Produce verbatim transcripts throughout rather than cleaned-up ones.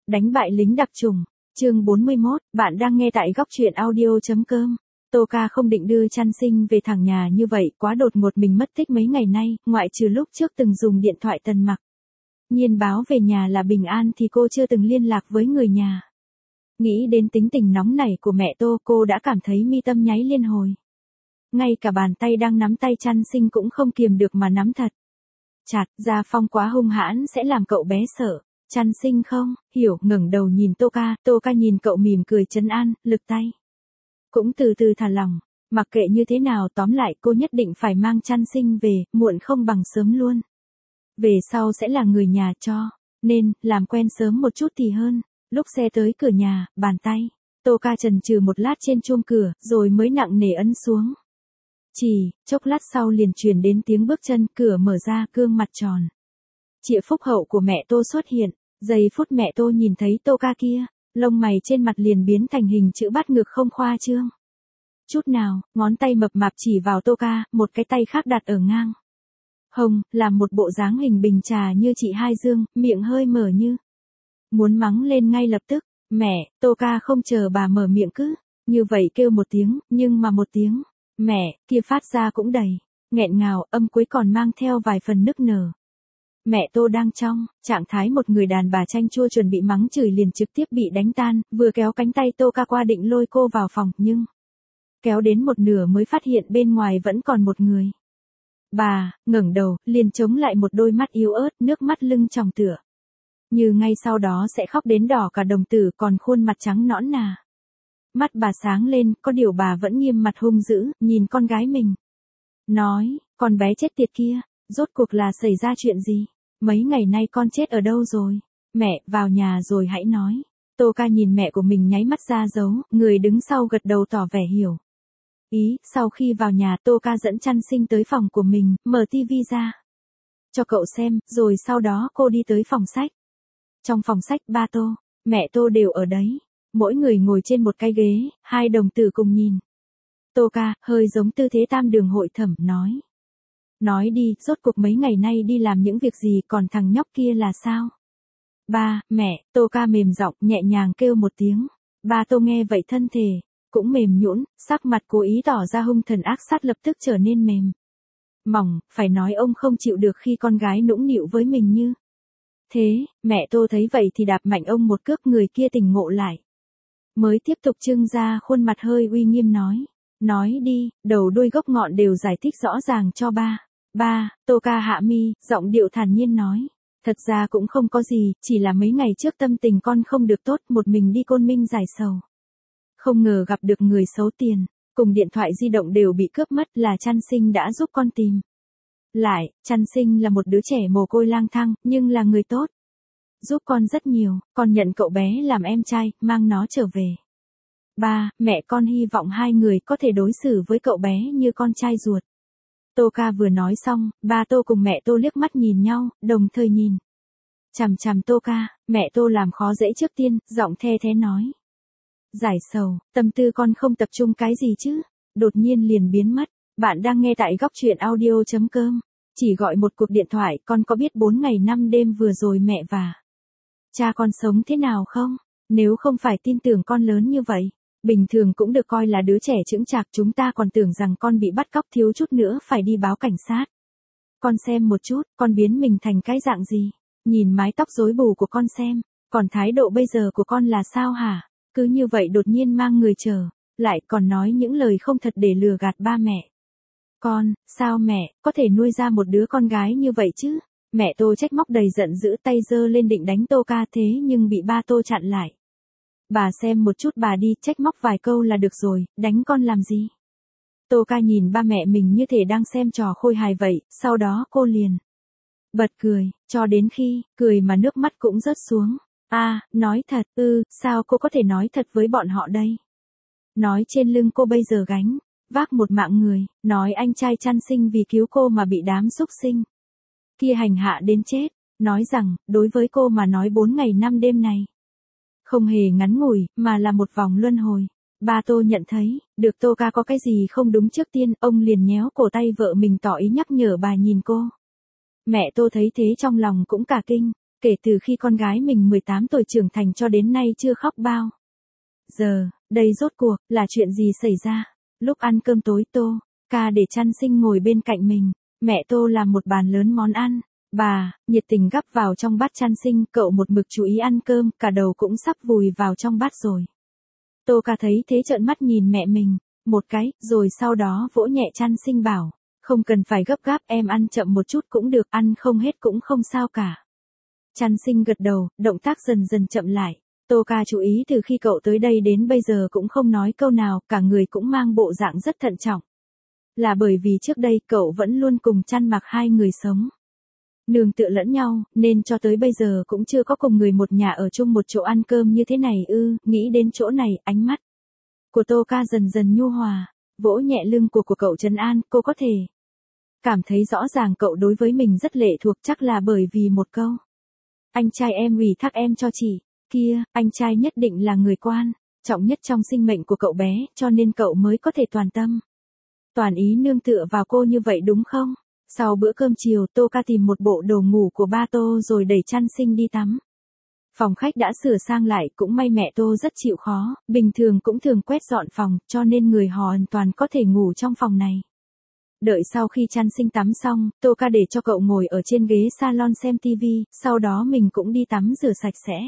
Đánh bại lính đặc chủng. Chương bốn mươi mốt, bạn đang nghe tại góc truyện audio chấm com. Tô Ca không định đưa Trăn Sinh về thẳng nhà như vậy, quá đột ngột, mình mất tích mấy ngày nay, ngoại trừ lúc trước từng dùng điện thoại Tần Mặc Nhiên báo về nhà là bình an thì cô chưa từng liên lạc với người nhà. Nghĩ đến tính tình nóng nảy của mẹ Tô, cô đã cảm thấy mi tâm nháy liên hồi. Ngay cả bàn tay đang nắm tay Trăn Sinh cũng không kiềm được mà nắm thật chặt, Gia Phong quá hung hãn sẽ làm cậu bé sợ. Trăn Sinh không hiểu, ngẩng đầu nhìn Tô Ca, Tô Ca nhìn cậu mỉm cười trấn an, lực tay cũng từ từ thả lỏng. Mặc kệ như thế nào, tóm lại cô nhất định phải mang Trăn Sinh về, muộn không bằng sớm luôn. Về sau sẽ là người nhà cho, nên làm quen sớm một chút thì hơn. Lúc xe tới cửa nhà, bàn tay Tô Ca chần chừ một lát trên chuông cửa, rồi mới nặng nề ấn xuống. Chỉ chốc lát sau liền truyền đến tiếng bước chân, cửa mở ra, gương mặt tròn trịa phúc hậu của mẹ Tô xuất hiện. Giây phút mẹ Tô nhìn thấy Tô Ca kia, lông mày trên mặt liền biến thành hình chữ bát ngực không khoa trương chút nào, ngón tay mập mạp chỉ vào Tô Ca, một cái tay khác đặt ở ngang hông, làm một bộ dáng hình bình trà như chị Hai Dương, miệng hơi mở như muốn mắng lên ngay lập tức. Mẹ, Tô Ca không chờ bà mở miệng cứ như vậy kêu một tiếng, nhưng mà một tiếng mẹ kia phát ra cũng đầy nghẹn ngào, âm cuối còn mang theo vài phần nức nở. Mẹ Tô đang trong trạng thái một người đàn bà chanh chua, chuẩn bị mắng chửi liền trực tiếp bị đánh tan, vừa kéo cánh tay Tô Ca qua định lôi cô vào phòng, nhưng kéo đến một nửa mới phát hiện bên ngoài vẫn còn một người. Bà ngẩng đầu, liền chống lại một đôi mắt yếu ớt, nước mắt lưng tròng tựa như ngay sau đó sẽ khóc đến đỏ cả đồng tử, còn khuôn mặt trắng nõn nà. Mắt bà sáng lên, có điều bà vẫn nghiêm mặt hung dữ, nhìn con gái mình. Nói, con bé chết tiệt kia, rốt cuộc là xảy ra chuyện gì? Mấy ngày nay con chết ở đâu rồi? Mẹ, vào nhà rồi hãy nói. Tô Ca nhìn mẹ của mình nháy mắt ra dấu, người đứng sau gật đầu tỏ vẻ hiểu ý. Sau khi vào nhà, Tô Ca dẫn Trăn Sinh tới phòng của mình, mở tivi ra cho cậu xem, rồi sau đó cô đi tới phòng sách. Trong phòng sách, ba Tô, mẹ Tô đều ở đấy. Mỗi người ngồi trên một cái ghế, hai đồng tử cùng nhìn Tô Ca, hơi giống tư thế tam đường hội thẩm, nói. Nói đi, rốt cuộc mấy ngày nay đi làm những việc gì, còn thằng nhóc kia là sao? Ba, mẹ, Tô Ca mềm giọng, nhẹ nhàng kêu một tiếng. Ba Tô nghe vậy thân thể cũng mềm nhũn, sắc mặt cố ý tỏ ra hung thần ác sát lập tức trở nên mềm mỏng, phải nói ông không chịu được khi con gái nũng nịu với mình như thế. Mẹ Tô thấy vậy thì đạp mạnh ông một cước, người kia tỉnh ngộ lại. Mới tiếp tục trưng ra khuôn mặt hơi uy nghiêm nói. Nói đi, đầu đuôi gốc ngọn đều giải thích rõ ràng cho ba. Ba, Tô Ca hạ mi, giọng điệu thản nhiên nói. Thật ra cũng không có gì, chỉ là mấy ngày trước tâm tình con không được tốt, một mình đi Côn Minh giải sầu. Không ngờ gặp được người xấu, tiền cùng điện thoại di động đều bị cướp mất, là Trăn Sinh đã giúp con tìm lại. Trăn Sinh là một đứa trẻ mồ côi lang thang, nhưng là người tốt. Giúp con rất nhiều, con nhận cậu bé làm em trai, mang nó trở về. Ba, mẹ con hy vọng hai người có thể đối xử với cậu bé như con trai ruột. Tô Ca vừa nói xong, ba Tô cùng mẹ Tô liếc mắt nhìn nhau, đồng thời nhìn chằm chằm Tô Ca. Mẹ Tô làm khó dễ trước tiên, giọng the thế nói. Giải sầu, tâm tư con không tập trung cái gì chứ, đột nhiên liền biến mất. Bạn đang nghe tại góc truyện audio chấm com. Chỉ gọi một cuộc điện thoại, con có biết bốn ngày năm đêm vừa rồi mẹ và cha con sống thế nào không? Nếu không phải tin tưởng con lớn như vậy, bình thường cũng được coi là đứa trẻ chững chạc, chúng ta còn tưởng rằng con bị bắt cóc, thiếu chút nữa phải đi báo cảnh sát. Con xem một chút, con biến mình thành cái dạng gì? Nhìn mái tóc rối bù của con xem, còn thái độ bây giờ của con là sao hả? Cứ như vậy đột nhiên mang người trở lại, còn nói những lời không thật để lừa gạt ba mẹ. Con, sao mẹ, có thể nuôi ra một đứa con gái như vậy chứ? Mẹ Tô trách móc đầy giận dữ, tay giơ lên định đánh Tô Ca, thế nhưng bị ba Tô chặn lại. Bà xem một chút bà đi, trách móc vài câu là được rồi, đánh con làm gì? Tô Ca nhìn ba mẹ mình như thể đang xem trò khôi hài vậy, sau đó cô liền bật cười, cho đến khi cười mà nước mắt cũng rớt xuống. A, à, nói thật, ư, ừ, sao cô có thể nói thật với bọn họ đây? Nói trên lưng cô bây giờ gánh vác một mạng người, nói anh trai Trăn Sinh vì cứu cô mà bị đám xúc sinh kia hành hạ đến chết, nói rằng, đối với cô mà nói bốn ngày năm đêm này không hề ngắn ngủi, mà là một vòng luân hồi. Ba Tô nhận thấy, được Tô Ca có cái gì không đúng, trước tiên, ông liền nhéo cổ tay vợ mình tỏ ý nhắc nhở bà nhìn cô. Mẹ Tô thấy thế trong lòng cũng cả kinh, Kể từ khi con gái mình mười tám tuổi trưởng thành cho đến nay chưa khóc bao giờ, đây rốt cuộc là chuyện gì xảy ra? Lúc ăn cơm tối Tô ca để Trăn Sinh ngồi bên cạnh mình, mẹ Tô làm một bàn lớn món ăn, bà nhiệt tình gắp vào trong bát Trăn Sinh, cậu một mực chú ý ăn cơm, cả đầu cũng sắp vùi vào trong bát rồi. Tô ca thấy thế trợn mắt nhìn mẹ mình một cái, rồi sau đó vỗ nhẹ Trăn Sinh bảo, không cần phải gấp gáp, em ăn chậm một chút cũng được, ăn không hết cũng không sao cả. Trăn Sinh gật đầu, động tác dần dần chậm lại. Tô ca chú ý từ khi cậu tới đây đến bây giờ cũng không nói câu nào, cả người cũng mang bộ dạng rất thận trọng. Là bởi vì trước đây cậu vẫn luôn cùng Trăn Mặc hai người sống nương tựa lẫn nhau, nên cho tới bây giờ cũng chưa có cùng người một nhà ở chung một chỗ ăn cơm như thế này ư. Nghĩ đến chỗ này, ánh mắt của Tô ca dần dần nhu hòa, vỗ nhẹ lưng của của cậu trấn an, cô có thể cảm thấy rõ ràng cậu đối với mình rất lệ thuộc, chắc là bởi vì một câu. Anh trai em ủy thác em cho chị, kia, anh trai nhất định là người quan trọng nhất trong sinh mệnh của cậu bé, cho nên cậu mới có thể toàn tâm toàn ý nương tựa vào cô như vậy đúng không? Sau bữa cơm chiều, Tô ca tìm một bộ đồ ngủ của ba Tô rồi đẩy Trăn Sinh đi tắm. Phòng khách đã sửa sang lại, cũng may mẹ Tô rất chịu khó, bình thường cũng thường quét dọn phòng, cho nên người họ hoàn toàn có thể ngủ trong phòng này. Đợi sau khi Trăn Sinh tắm xong, Tô ca để cho cậu ngồi ở trên ghế salon xem tivi, sau đó mình cũng đi tắm rửa sạch sẽ.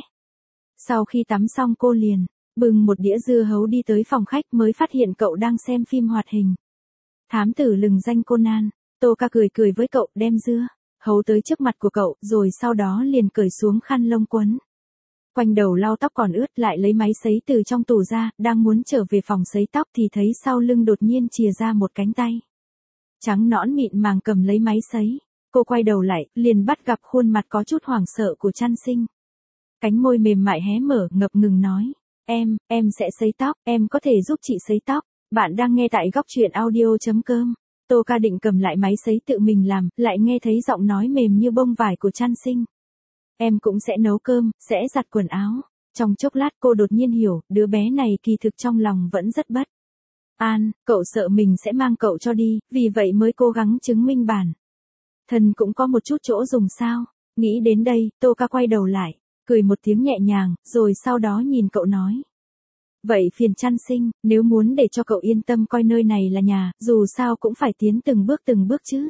Sau khi tắm xong cô liền bưng một đĩa dưa hấu đi tới phòng khách, mới phát hiện cậu đang xem phim hoạt hình Thám tử lừng danh Conan. Tô ca cười cười với cậu, đem dưa hấu tới trước mặt của cậu, rồi sau đó liền cởi xuống khăn lông quấn quanh đầu lau tóc còn ướt, lại lấy máy sấy từ trong tủ ra, đang muốn trở về phòng sấy tóc thì thấy sau lưng đột nhiên chìa ra một cánh tay trắng nõn mịn màng cầm lấy máy sấy. Cô quay đầu lại, liền bắt gặp khuôn mặt có chút hoảng sợ của Trăn Sinh. Cánh môi mềm mại hé mở, ngập ngừng nói, em, em sẽ sấy tóc, em có thể giúp chị sấy tóc. Bạn đang nghe tại góc truyện audio.com. Tô ca định cầm lại máy sấy tự mình làm, lại nghe thấy giọng nói mềm như bông vải của Trăn Sinh. Em cũng sẽ nấu cơm, sẽ giặt quần áo. Trong chốc lát cô đột nhiên hiểu, đứa bé này kỳ thực trong lòng vẫn rất bất an, cậu sợ mình sẽ mang cậu cho đi, vì vậy mới cố gắng chứng minh bản thân cũng có một chút chỗ dùng sao. Nghĩ đến đây, Tô ca quay đầu lại, cười một tiếng nhẹ nhàng, rồi sau đó nhìn cậu nói. Vậy phiền Trăn Sinh, nếu muốn để cho cậu yên tâm coi nơi này là nhà, dù sao cũng phải tiến từng bước từng bước chứ.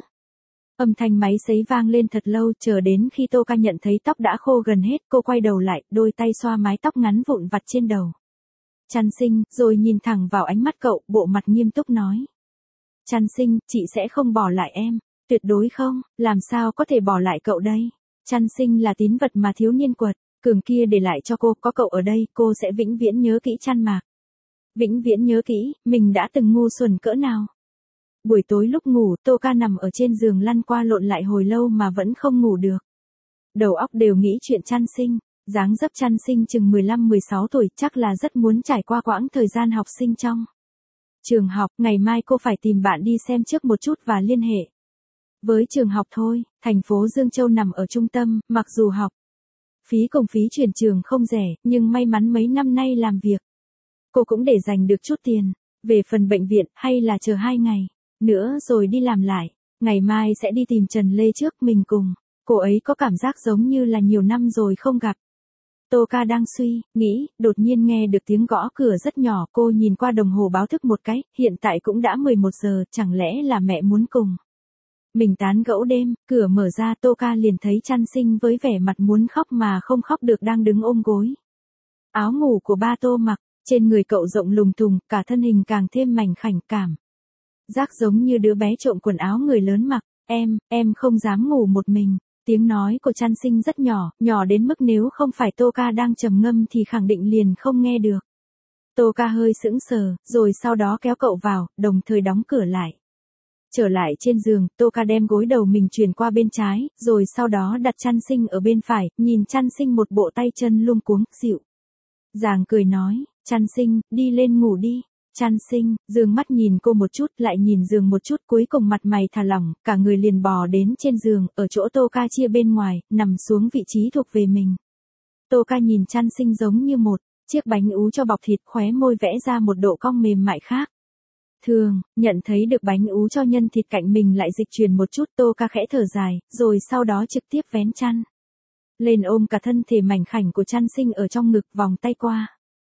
Âm thanh máy sấy vang lên thật lâu, chờ đến khi Tô ca nhận thấy tóc đã khô gần hết, cô quay đầu lại, đôi tay xoa mái tóc ngắn vụn vặt trên đầu Trăn Sinh, rồi nhìn thẳng vào ánh mắt cậu, bộ mặt nghiêm túc nói. Trăn Sinh, chị sẽ không bỏ lại em, tuyệt đối không, làm sao có thể bỏ lại cậu đây. Trăn Sinh là tín vật mà thiếu niên quật cường kia để lại cho cô, có cậu ở đây, cô sẽ vĩnh viễn nhớ kỹ Trăn Mạc. Vĩnh viễn nhớ kỹ, mình đã từng ngu xuẩn cỡ nào. Buổi tối lúc ngủ, Tô ca nằm ở trên giường lăn qua lộn lại hồi lâu mà vẫn không ngủ được. Đầu óc đều nghĩ chuyện Trăn Sinh, dáng dấp Trăn Sinh chừng mười lăm mười sáu tuổi, chắc là rất muốn trải qua quãng thời gian học sinh trong trường học. Ngày mai cô phải tìm bạn đi xem trước một chút và liên hệ với trường học thôi. Thành phố Dương Châu nằm ở trung tâm, mặc dù học phí cùng phí chuyển trường không rẻ, nhưng may mắn mấy năm nay làm việc cô cũng để dành được chút tiền. Về phần bệnh viện, hay là chờ hai ngày nữa rồi đi làm lại. Ngày mai sẽ đi tìm Trần Lê trước, mình cùng cô ấy có cảm giác giống như là nhiều năm rồi không gặp. Tô ca đang suy nghĩ, đột nhiên nghe được tiếng gõ cửa rất nhỏ, cô nhìn qua đồng hồ báo thức một cái, hiện tại cũng đã mười một giờ, chẳng lẽ là mẹ muốn cùng mình tán gẫu đêm. Cửa mở ra, Tô ca liền thấy Trăn Sinh với vẻ mặt muốn khóc mà không khóc được đang đứng ôm gối áo ngủ của ba Tô mặc. Trên người cậu rộng lùng thùng, cả thân hình càng thêm mảnh khảnh, cảm giác giống như đứa bé trộm quần áo người lớn mặc. Em, em không dám ngủ một mình. Tiếng nói của Trăn Sinh rất nhỏ, nhỏ đến mức nếu không phải Tô ca đang trầm ngâm thì khẳng định liền không nghe được. Tô ca hơi sững sờ, rồi sau đó kéo cậu vào, đồng thời đóng cửa lại. Trở lại trên giường, Tô ca đem gối đầu mình chuyển qua bên trái, rồi sau đó đặt Trăn Sinh ở bên phải, nhìn Trăn Sinh một bộ tay chân luống cuống, dịu dàng cười nói, Trăn Sinh, đi lên ngủ đi. Trăn Sinh, dương mắt nhìn cô một chút, lại nhìn giường một chút, cuối cùng mặt mày thả lỏng, cả người liền bò đến trên giường, ở chỗ Tô ca chia bên ngoài, nằm xuống vị trí thuộc về mình. Tô ca nhìn Trăn Sinh giống như một chiếc bánh ú cho bọc thịt, khóe môi vẽ ra một độ cong mềm mại khác thường. Nhận thấy được bánh ú cho nhân thịt cạnh mình lại dịch chuyển một chút, Tô ca khẽ thở dài, rồi sau đó trực tiếp vén chăn lên ôm cả thân thể mảnh khảnh của Chan Sinh ở trong ngực, vòng tay qua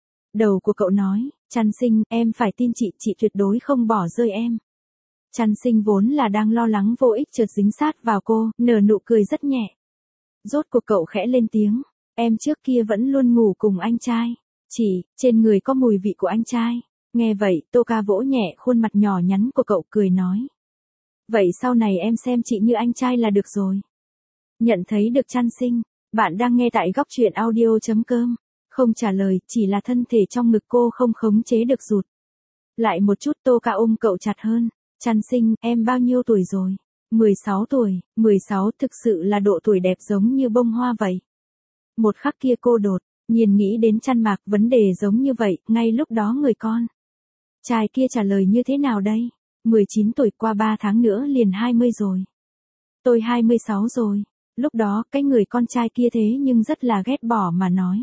đầu của cậu nói, Chan Sinh, em phải tin chị, chị tuyệt đối không bỏ rơi em. Chan Sinh vốn là đang lo lắng vô ích chợt dính sát vào cô, nở nụ cười rất nhẹ. Rốt cuộc cậu khẽ lên tiếng, em trước kia vẫn luôn ngủ cùng anh trai. Chỉ, trên người có mùi vị của anh trai. Nghe vậy, Tô Ca vỗ nhẹ khuôn mặt nhỏ nhắn của cậu, cười nói. Vậy sau này em xem chị như anh trai là được rồi. Nhận thấy được Chan Sinh, bạn đang nghe tại góc truyện audio.com. Không trả lời, chỉ là thân thể trong ngực cô không khống chế được rụt lại một chút. Tô Ca ôm cậu chặt hơn. Chan Sinh, em bao nhiêu tuổi rồi? mười sáu tuổi, mười sáu thực sự là độ tuổi đẹp giống như bông hoa vậy. Một khắc kia cô đột nhiên nghĩ đến Chan Mạc, vấn đề giống như vậy, ngay lúc đó người con trai kia trả lời như thế nào đây? mười chín tuổi, qua ba tháng nữa liền hai mươi rồi. Tôi hai mươi sáu rồi. Lúc đó, cái người con trai kia thế nhưng rất là ghét bỏ mà nói.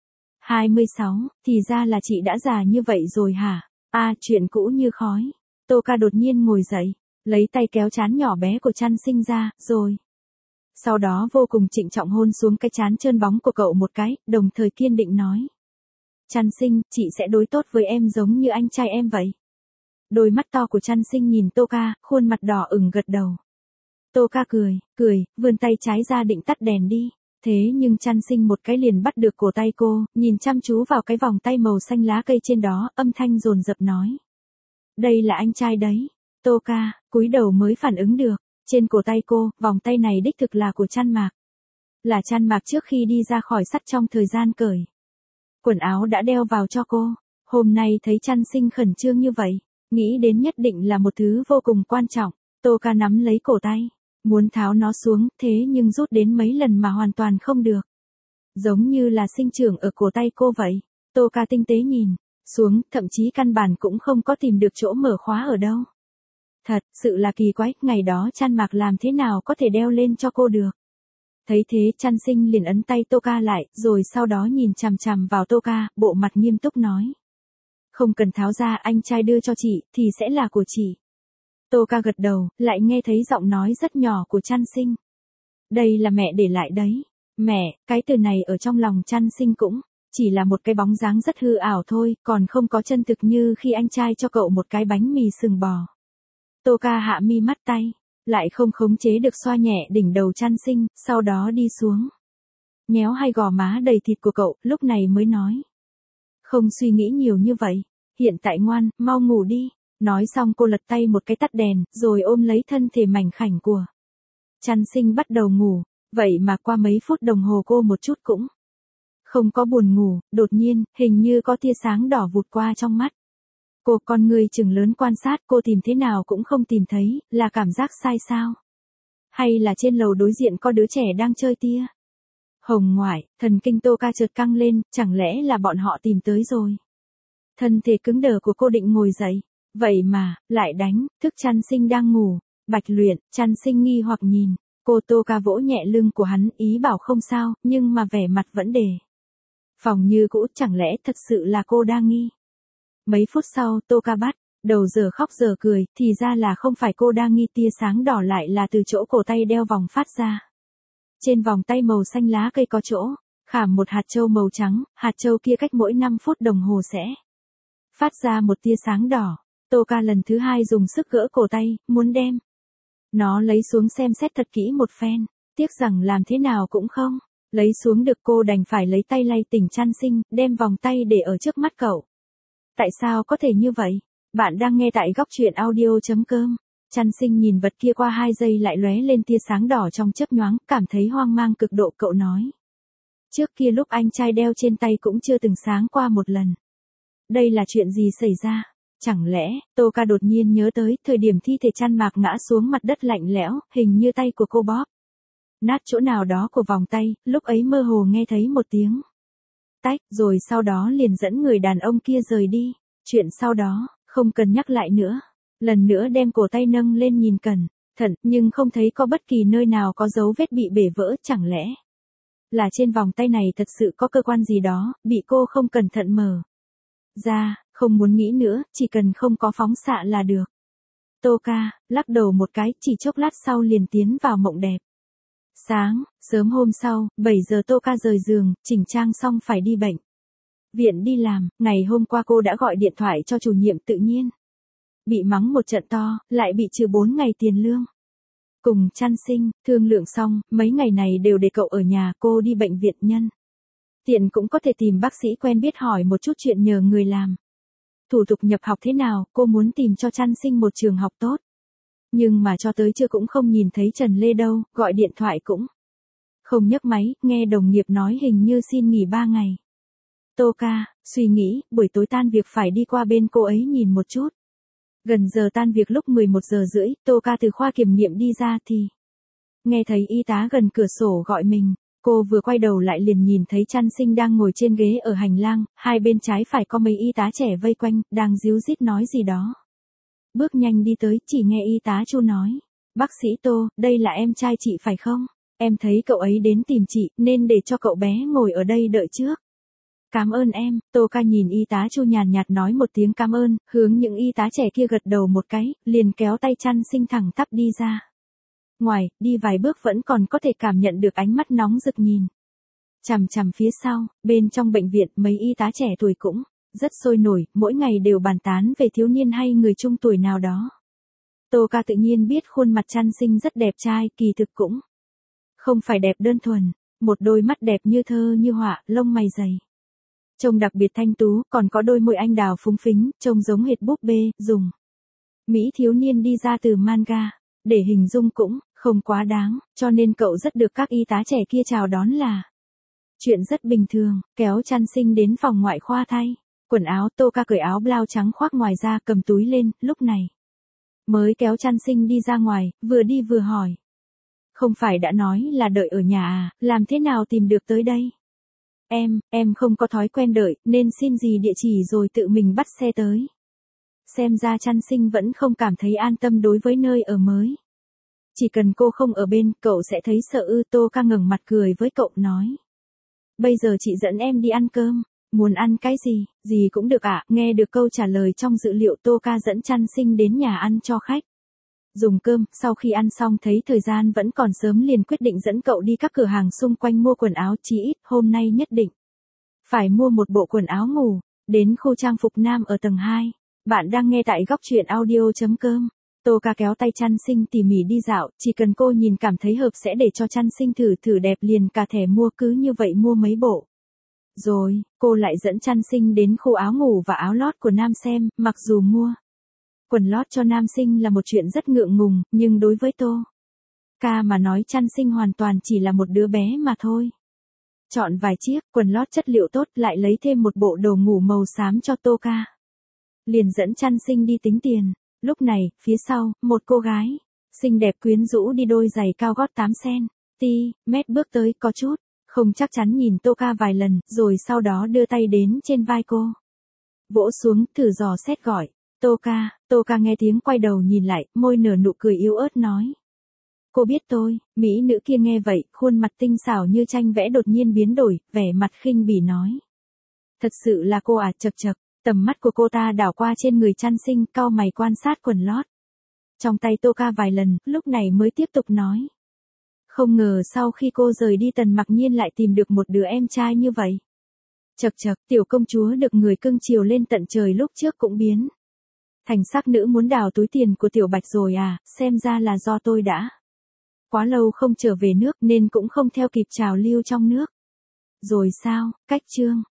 hai mươi sáu, thì ra là chị đã già như vậy rồi hả? À, chuyện cũ như khói. Tô Ca đột nhiên ngồi dậy, lấy tay kéo trán nhỏ bé của Chan Sinh ra, rồi. Sau đó vô cùng trịnh trọng hôn xuống cái trán trơn bóng của cậu một cái, đồng thời kiên định nói. Chan Sinh, chị sẽ đối tốt với em giống như anh trai em vậy. Đôi mắt to của Chan Sinh nhìn Tô Ca, khuôn mặt đỏ ửng gật đầu. Tô Ca cười, cười, vươn tay trái ra định tắt đèn đi. Thế nhưng Chan Sinh một cái liền bắt được cổ tay cô, nhìn chăm chú vào cái vòng tay màu xanh lá cây trên đó, âm thanh dồn dập nói. Đây là anh trai đấy. Tô Ca, cúi đầu mới phản ứng được. Trên cổ tay cô, vòng tay này đích thực là của Chan Mạc. Là Chan Mạc trước khi đi ra khỏi sắt trong thời gian cởi quần áo đã đeo vào cho cô. Hôm nay thấy Chan Sinh khẩn trương như vậy, nghĩ đến nhất định là một thứ vô cùng quan trọng. Tô Ca nắm lấy cổ tay, muốn tháo nó xuống, thế nhưng rút đến mấy lần mà hoàn toàn không được. Giống như là sinh trưởng ở cổ tay cô vậy. Tô Ca tinh tế nhìn xuống, thậm chí căn bản cũng không có tìm được chỗ mở khóa ở đâu. Thật sự là kỳ quái, ngày đó Chan Mạc làm thế nào có thể đeo lên cho cô được. Thấy thế Chan Sinh liền ấn tay Tô Ca lại, rồi sau đó nhìn chằm chằm vào Tô Ca, bộ mặt nghiêm túc nói. Không cần tháo ra, anh trai đưa cho chị, thì sẽ là của chị. Tô Ca gật đầu, lại nghe thấy giọng nói rất nhỏ của Chan Sinh. Đây là mẹ để lại đấy. Mẹ, cái từ này ở trong lòng Chan Sinh cũng chỉ là một cái bóng dáng rất hư ảo thôi, còn không có chân thực như khi anh trai cho cậu một cái bánh mì sừng bò. Tô Ca hạ mi mắt tay, lại không khống chế được xoa nhẹ đỉnh đầu Chan Sinh, sau đó đi xuống. Nhéo hai gò má đầy thịt của cậu, lúc này mới nói. Không suy nghĩ nhiều như vậy, hiện tại ngoan, mau ngủ đi. Nói xong cô lật tay một cái tắt đèn, rồi ôm lấy thân thể mảnh khảnh của Chan Sinh bắt đầu ngủ. Vậy mà qua mấy phút đồng hồ cô một chút cũng không có buồn ngủ, đột nhiên, hình như có tia sáng đỏ vụt qua trong mắt. Cô con người chừng lớn quan sát, cô tìm thế nào cũng không tìm thấy, là cảm giác sai sao? Hay là trên lầu đối diện có đứa trẻ đang chơi tia hồng ngoại? Thần kinh Tô Ca chợt căng lên, chẳng lẽ là bọn họ tìm tới rồi? Thân thể cứng đờ của cô định ngồi dậy, vậy mà, lại đánh thức Chan Sinh đang ngủ. Bạch Luyện, Chan Sinh nghi hoặc nhìn cô. Tô Ca vỗ nhẹ lưng của hắn, ý bảo không sao, nhưng mà vẻ mặt vẫn đề phòng như cũ, chẳng lẽ thật sự là cô đang nghi? Mấy phút sau, Tô Ca bắt đầu giờ khóc giờ cười, thì ra là không phải cô đang nghi, tia sáng đỏ lại là từ chỗ cổ tay đeo vòng phát ra. Trên vòng tay màu xanh lá cây có chỗ khảm một hạt châu màu trắng, hạt châu kia cách mỗi năm phút đồng hồ sẽ phát ra một tia sáng đỏ. Tô Ca lần thứ hai dùng sức gỡ cổ tay, muốn đem nó lấy xuống xem xét thật kỹ một phen, tiếc rằng làm thế nào cũng không lấy xuống được. Cô đành phải lấy tay lay tỉnh Chan Sinh, đem vòng tay để ở trước mắt cậu. Tại sao có thể như vậy? Bạn đang nghe tại góc truyện audio.com. Chan Sinh nhìn vật kia qua hai giây lại lóe lên tia sáng đỏ trong chớp nhoáng, cảm thấy hoang mang cực độ. Cậu nói. Trước kia lúc anh trai đeo trên tay cũng chưa từng sáng qua một lần. Đây là chuyện gì xảy ra? Chẳng lẽ, Tô Ca đột nhiên nhớ tới thời điểm thi thể Chan Mạc ngã xuống mặt đất lạnh lẽo, hình như tay của cô bóp nát chỗ nào đó của vòng tay, lúc ấy mơ hồ nghe thấy một tiếng tách, rồi sau đó liền dẫn người đàn ông kia rời đi. Chuyện sau đó, không cần nhắc lại nữa. Lần nữa đem cổ tay nâng lên nhìn cẩn thận, nhưng không thấy có bất kỳ nơi nào có dấu vết bị bể vỡ. Chẳng lẽ là trên vòng tay này thật sự có cơ quan gì đó, bị cô không cẩn thận mở ra. Không muốn nghĩ nữa, chỉ cần không có phóng xạ là được. Tô Ca lắc đầu một cái, chỉ chốc lát sau liền tiến vào mộng đẹp. Sáng, sớm hôm sau, bảy giờ Tô Ca rời giường, chỉnh trang xong phải đi bệnh viện đi làm, ngày hôm qua cô đã gọi điện thoại cho chủ nhiệm tự nhiên. Bị mắng một trận to, lại bị trừ bốn ngày tiền lương. Cùng chăn sinh, thương lượng xong, mấy ngày này đều để cậu ở nhà, cô đi bệnh viện nhân. Tiện cũng có thể tìm bác sĩ quen biết hỏi một chút chuyện nhờ người làm. Thủ tục nhập học thế nào, cô muốn tìm cho chăn sinh một trường học tốt. Nhưng mà cho tới chưa cũng không nhìn thấy Trần Lê đâu, gọi điện thoại cũng không nhấc máy, nghe đồng nghiệp nói hình như xin nghỉ ba ngày. Tô Ca, suy nghĩ, buổi tối tan việc phải đi qua bên cô ấy nhìn một chút. Gần giờ tan việc lúc mười một giờ rưỡi, Tô Ca từ khoa kiểm nghiệm đi ra thì nghe thấy y tá gần cửa sổ gọi mình. Cô vừa quay đầu lại liền nhìn thấy chăn sinh đang ngồi trên ghế ở hành lang, hai bên trái phải có mấy y tá trẻ vây quanh, đang díu dít nói gì đó. Bước nhanh đi tới, chỉ nghe y tá Chu nói. Bác sĩ Tô, đây là em trai chị phải không? Em thấy cậu ấy đến tìm chị, nên để cho cậu bé ngồi ở đây đợi trước. Cảm ơn em, Tô Ca nhìn y tá Chu nhàn nhạt nói một tiếng cảm ơn, hướng những y tá trẻ kia gật đầu một cái, liền kéo tay chăn sinh thẳng tắp đi ra. Ngoài, đi vài bước vẫn còn có thể cảm nhận được ánh mắt nóng rực nhìn. Chằm chằm phía sau, bên trong bệnh viện mấy y tá trẻ tuổi cũng rất sôi nổi, mỗi ngày đều bàn tán về thiếu niên hay người trung tuổi nào đó. Tô Ca tự nhiên biết khuôn mặt chăn sinh rất đẹp trai, kỳ thực cũng không phải đẹp đơn thuần, một đôi mắt đẹp như thơ như họa, lông mày dày. Trông đặc biệt thanh tú, còn có đôi môi anh đào phúng phính, trông giống hệt búp bê, dùng Mỹ thiếu niên đi ra từ manga, để hình dung cũng không quá đáng, cho nên cậu rất được các y tá trẻ kia chào đón là chuyện rất bình thường, kéo chăn sinh đến phòng ngoại khoa thay. Quần áo, Tô Ca cởi áo blau trắng khoác ngoài ra, cầm túi lên, lúc này mới kéo chăn sinh đi ra ngoài, vừa đi vừa hỏi. Không phải đã nói là đợi ở nhà à, làm thế nào tìm được tới đây? Em, em không có thói quen đợi, nên xin gì địa chỉ rồi tự mình bắt xe tới. Xem ra chăn sinh vẫn không cảm thấy an tâm đối với nơi ở mới. Chỉ cần cô không ở bên, cậu sẽ thấy sợ ư. Tô Ca ngẩng mặt cười với cậu nói. Bây giờ chị dẫn em đi ăn cơm, muốn ăn cái gì, gì cũng được ạ. À? Nghe được câu trả lời trong dữ liệu, Tô Ca dẫn chăn sinh đến nhà ăn cho khách. Dùng cơm, sau khi ăn xong thấy thời gian vẫn còn sớm liền quyết định dẫn cậu đi các cửa hàng xung quanh mua quần áo, chí ít hôm nay nhất định phải mua một bộ quần áo ngủ. Đến khu trang phục nam ở tầng hai. Bạn đang nghe tại góc truyện audio.com. Tô Ca kéo tay chăn sinh tỉ mỉ đi dạo, chỉ cần cô nhìn cảm thấy hợp sẽ để cho chăn sinh thử thử đẹp liền cả thẻ mua, cứ như vậy mua mấy bộ. Rồi, cô lại dẫn chăn sinh đến khu áo ngủ và áo lót của nam xem, mặc dù mua quần lót cho nam sinh là một chuyện rất ngượng ngùng, nhưng đối với Tô Ca mà nói chăn sinh hoàn toàn chỉ là một đứa bé mà thôi. Chọn vài chiếc quần lót chất liệu tốt, lại lấy thêm một bộ đồ ngủ màu xám cho Tô Ca. Liền dẫn chăn sinh đi tính tiền. Lúc này, phía sau, một cô gái xinh đẹp quyến rũ đi đôi giày cao gót tám xăng-ti-mét bước tới, có chút không chắc chắn nhìn Tô Ca vài lần, rồi sau đó đưa tay đến trên vai cô. Vỗ xuống, thử dò xét gọi. Tô Ca, Tô Ca nghe tiếng quay đầu nhìn lại, môi nở nụ cười yếu ớt nói. Cô biết tôi, mỹ nữ kia nghe vậy, khuôn mặt tinh xảo như tranh vẽ đột nhiên biến đổi, vẻ mặt khinh bỉ nói. Thật sự là cô à, chậc chậc. Tầm mắt của cô ta đảo qua trên người chăn sinh, cau mày quan sát quần lót trong tay Tô Ca vài lần, lúc này mới tiếp tục nói. Không ngờ sau khi cô rời đi Tần Mặc Nhiên lại tìm được một đứa em trai như vậy. Chậc chậc, tiểu công chúa được người cưng chiều lên tận trời lúc trước cũng biến thành sắc nữ muốn đào túi tiền của tiểu Bạch rồi à, xem ra là do tôi đã quá lâu không trở về nước nên cũng không theo kịp trào lưu trong nước. Rồi sao, cách chương